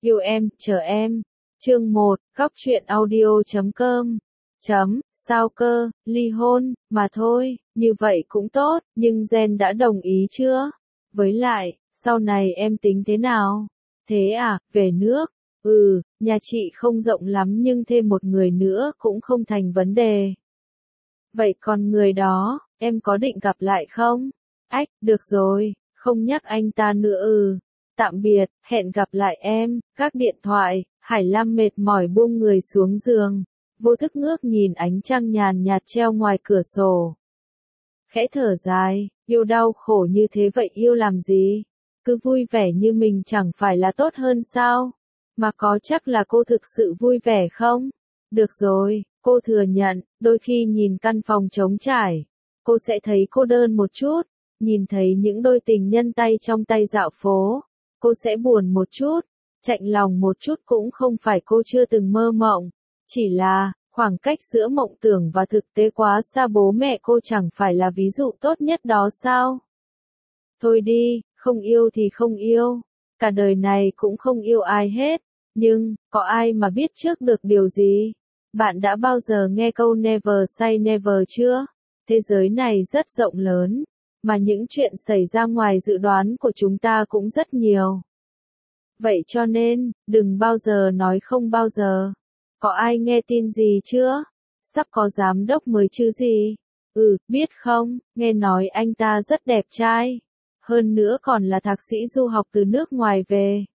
Yêu em, chờ em. Chương 1, góc truyện audio.com. Sao cơ, ly hôn, mà thôi, như vậy cũng tốt, nhưng Gen đã đồng ý chưa? Với lại, sau này em tính thế nào? Thế à, về nước? Nhà chị không rộng lắm nhưng thêm một người nữa cũng không thành vấn đề. Vậy còn người đó, em có định gặp lại không? Ách, được rồi, không nhắc anh ta nữa. Tạm biệt, hẹn gặp lại em. Các điện thoại, Hải Lam mệt mỏi buông người xuống giường, vô thức ngước nhìn ánh trăng nhàn nhạt treo ngoài cửa sổ. Khẽ thở dài, yêu đau khổ như thế vậy yêu làm gì? Cứ vui vẻ như mình chẳng phải là tốt hơn sao? Mà có chắc là cô thực sự vui vẻ không? Được rồi, cô thừa nhận, đôi khi nhìn căn phòng trống trải, cô sẽ thấy cô đơn một chút, nhìn thấy những đôi tình nhân tay trong tay dạo phố, cô sẽ buồn một chút, chạnh lòng một chút cũng không phải cô chưa từng mơ mộng, chỉ là, khoảng cách giữa mộng tưởng và thực tế quá xa bố mẹ cô chẳng phải là ví dụ tốt nhất đó sao? Thôi đi, không yêu thì không yêu, cả đời này cũng không yêu ai hết, nhưng, có ai mà biết trước được điều gì? Bạn đã bao giờ nghe câu never say never chưa? Thế giới này rất rộng lớn, mà những chuyện xảy ra ngoài dự đoán của chúng ta cũng rất nhiều. Vậy cho nên, đừng bao giờ nói không bao giờ. Có ai nghe tin gì chưa? Sắp có giám đốc mới chứ gì? Biết không, nghe nói anh ta rất đẹp trai. Hơn nữa còn là thạc sĩ du học từ nước ngoài về.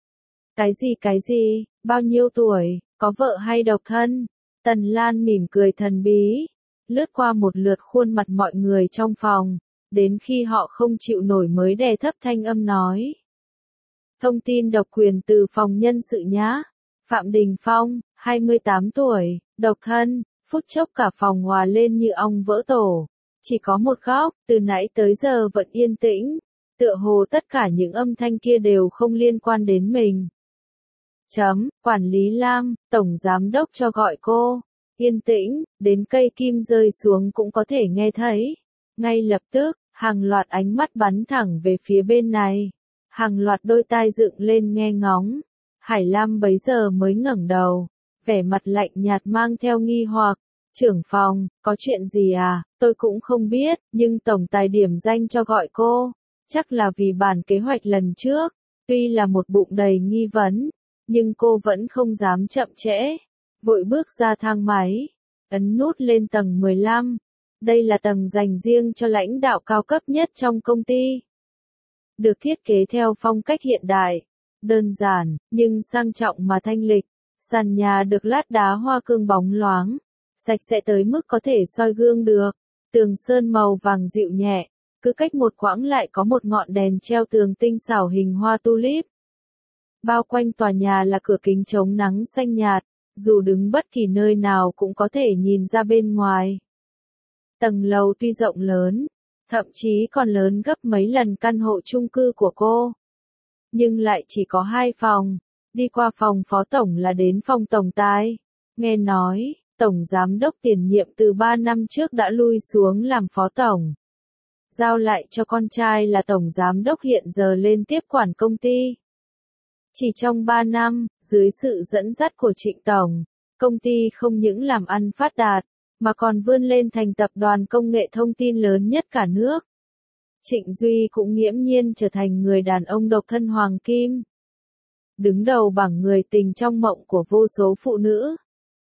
Cái gì, bao nhiêu tuổi, có vợ hay độc thân? Tần Lan mỉm cười thần bí, lướt qua một lượt khuôn mặt mọi người trong phòng, đến khi họ không chịu nổi mới đè thấp thanh âm nói. Thông tin độc quyền từ phòng nhân sự nhá. Phạm Đình Phong, 28 tuổi, độc thân, phút chốc cả phòng hòa lên như ong vỡ tổ. Chỉ có một góc, từ nãy tới giờ vẫn yên tĩnh, tựa hồ tất cả những âm thanh kia đều không liên quan đến mình. Quản lý Lam, tổng giám đốc cho gọi cô. Yên tĩnh, đến cây kim rơi xuống cũng có thể nghe thấy. Ngay lập tức, hàng loạt ánh mắt bắn thẳng về phía bên này. Hàng loạt đôi tai dựng lên nghe ngóng. Hải Lam bấy giờ mới ngẩng đầu, vẻ mặt lạnh nhạt mang theo nghi hoặc. Trưởng phòng, có chuyện gì à? Tôi cũng không biết, nhưng tổng tài điểm danh cho gọi cô. Chắc là vì bản kế hoạch lần trước. Tuy là một bụng đầy nghi vấn, nhưng cô vẫn không dám chậm trễ. Vội bước ra thang máy, ấn nút lên tầng 15. Đây là tầng dành riêng cho lãnh đạo cao cấp nhất trong công ty. Được thiết kế theo phong cách hiện đại, đơn giản, nhưng sang trọng mà thanh lịch. Sàn nhà được lát đá hoa cương bóng loáng, sạch sẽ tới mức có thể soi gương được. Tường sơn màu vàng dịu nhẹ, cứ cách một quãng lại có một ngọn đèn treo tường tinh xảo hình hoa tulip. Bao quanh tòa nhà là cửa kính chống nắng xanh nhạt, dù đứng bất kỳ nơi nào cũng có thể nhìn ra bên ngoài. Tầng lầu tuy rộng lớn, thậm chí còn lớn gấp mấy lần căn hộ chung cư của cô, nhưng lại chỉ có 2 phòng. Đi qua phòng phó tổng là đến phòng tổng tài. Nghe nói, tổng giám đốc tiền nhiệm từ 3 năm trước đã lui xuống làm phó tổng, giao lại cho con trai là tổng giám đốc hiện giờ lên tiếp quản công ty. Chỉ trong 3 năm, dưới sự dẫn dắt của Trịnh Tổng, công ty không những làm ăn phát đạt, mà còn vươn lên thành tập đoàn công nghệ thông tin lớn nhất cả nước. Trịnh Duy cũng nghiễm nhiên trở thành người đàn ông độc thân hoàng kim, đứng đầu bảng người tình trong mộng của vô số phụ nữ,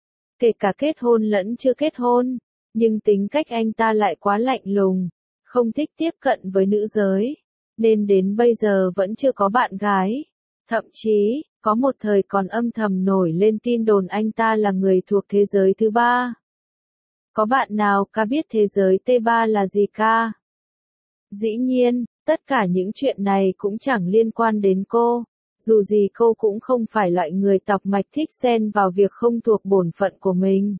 kể cả kết hôn lẫn chưa kết hôn, nhưng tính cách anh ta lại quá lạnh lùng, không thích tiếp cận với nữ giới, nên đến bây giờ vẫn chưa có bạn gái. Thậm chí, có một thời còn âm thầm nổi lên tin đồn anh ta là người thuộc thế giới thứ 3. Có bạn nào ca biết thế giới T3 là gì ca? Dĩ nhiên, tất cả những chuyện này cũng chẳng liên quan đến cô. Dù gì cô cũng không phải loại người tọc mạch thích xen vào việc không thuộc bổn phận của mình.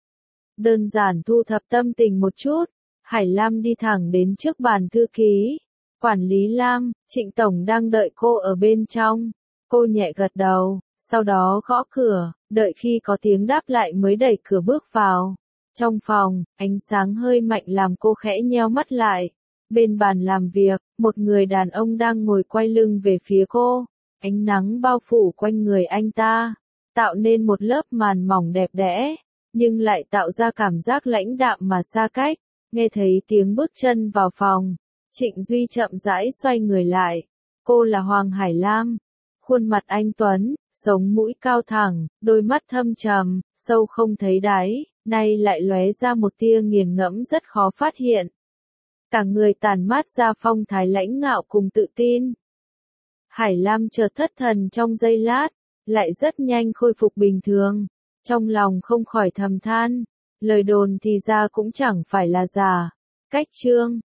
Đơn giản thu thập tâm tình một chút, Hải Lam đi thẳng đến trước bàn thư ký. Quản lý Lam, Trịnh Tổng đang đợi cô ở bên trong. Cô nhẹ gật đầu, sau đó gõ cửa, đợi khi có tiếng đáp lại mới đẩy cửa bước vào. Trong phòng, ánh sáng hơi mạnh làm cô khẽ nheo mắt lại. Bên bàn làm việc, một người đàn ông đang ngồi quay lưng về phía cô. Ánh nắng bao phủ quanh người anh ta, tạo nên một lớp màn mỏng đẹp đẽ, nhưng lại tạo ra cảm giác lãnh đạm mà xa cách. Nghe thấy tiếng bước chân vào phòng, Trịnh Duy chậm rãi xoay người lại. Cô là Hoàng Hải Lam. Khuôn mặt anh tuấn, sống mũi cao thẳng, đôi mắt thâm trầm, sâu không thấy đáy, nay lại lóe ra một tia nghiền ngẫm rất khó phát hiện. Cả người tản mát ra phong thái lãnh ngạo cùng tự tin. Hải Lam chợt thất thần trong giây lát, lại rất nhanh khôi phục bình thường. Trong lòng không khỏi thầm than, lời đồn thì ra cũng chẳng phải là giả. Cách chương